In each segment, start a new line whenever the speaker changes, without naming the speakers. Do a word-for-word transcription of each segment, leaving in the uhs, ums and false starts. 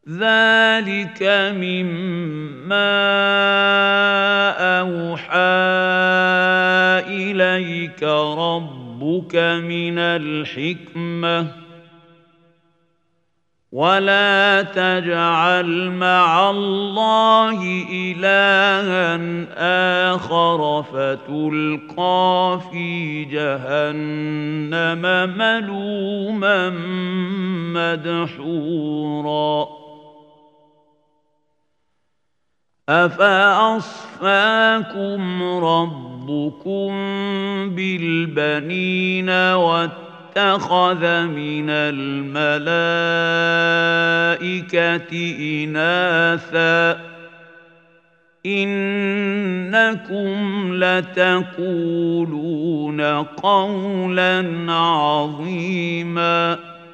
ذلك مما أوحى إليك ربك من الحكمة ولا تجعل مع الله إلها آخر فتلقى في جهنم ملوما مدحورا أفأصفاكم ربكم بالبنين واتخذ من الملائكة إناثا إنكم لتقولون قولا عظيما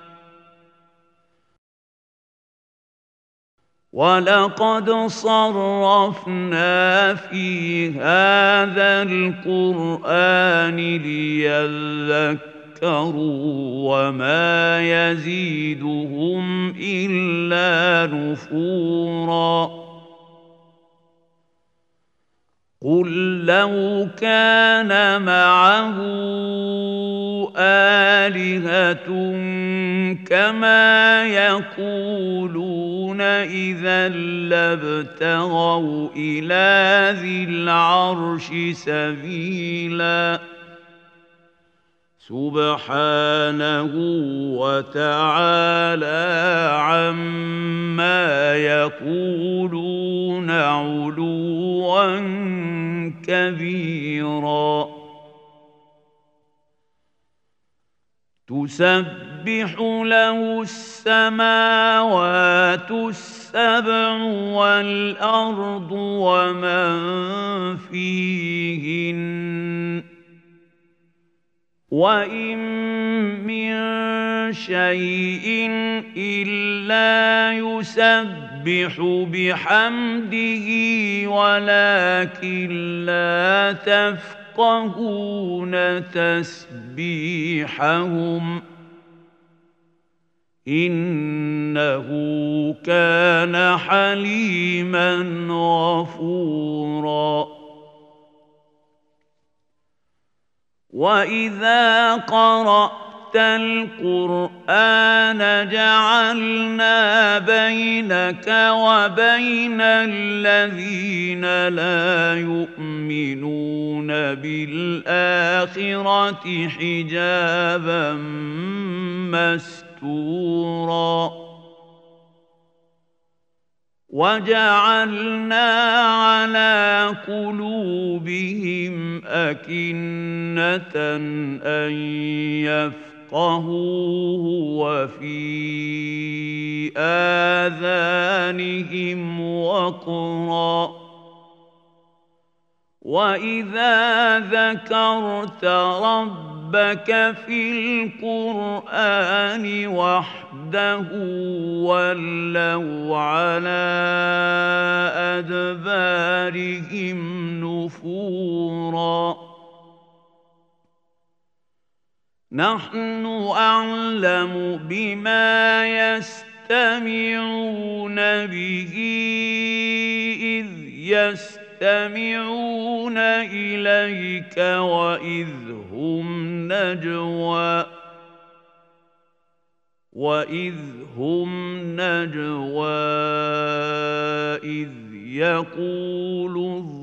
ولقد صرفنا في هذا القرآن ليذكروا وما يزيدهم إلا نفورا قل لو كان معه آلهة كما يقولون إذا لابتغوا إلى ذي العرش سبيلا سبحانه وتعالى عما يقولون علوا كبيرا تسبح له السماوات السبع والأرض ومن فيهن وإن من شيء إلا يسبح بحمده ولكن لا تفقهون تسبيحهم إنه كان حليما غفورا وإذا قرأت القرآن جعلنا بينك وبين الذين لا يؤمنون بالآخرة حجابا مستورا وجعلنا على قلوبهم أكنة أن يفقهوه وفي آذانهم وقرا وإذا ذكرت ربك في القرآن وحده ولوا على أدبارهم نفورا نحن أعلم بما يستمعون به إذ يستمعون يستمعون إليك وإذ هم نجوى وإذ هم نجوى إذ يقول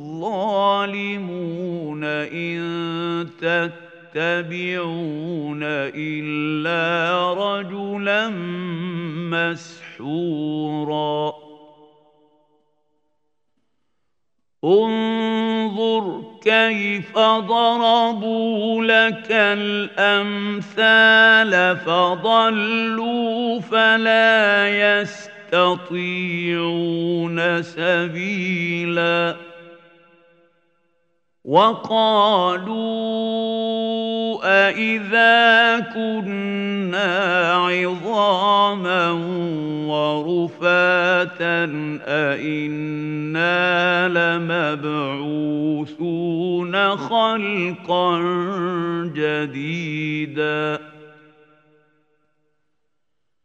الظالمون إن تتبعون إلا رجلا مسحورا انظر كيف ضربوا لك الأمثال فضلوا فلا يستطيعون سبيلا وقالوا أإذا كنا عظاما ورفاتا أإنا لمبعوثون خلقا جديدا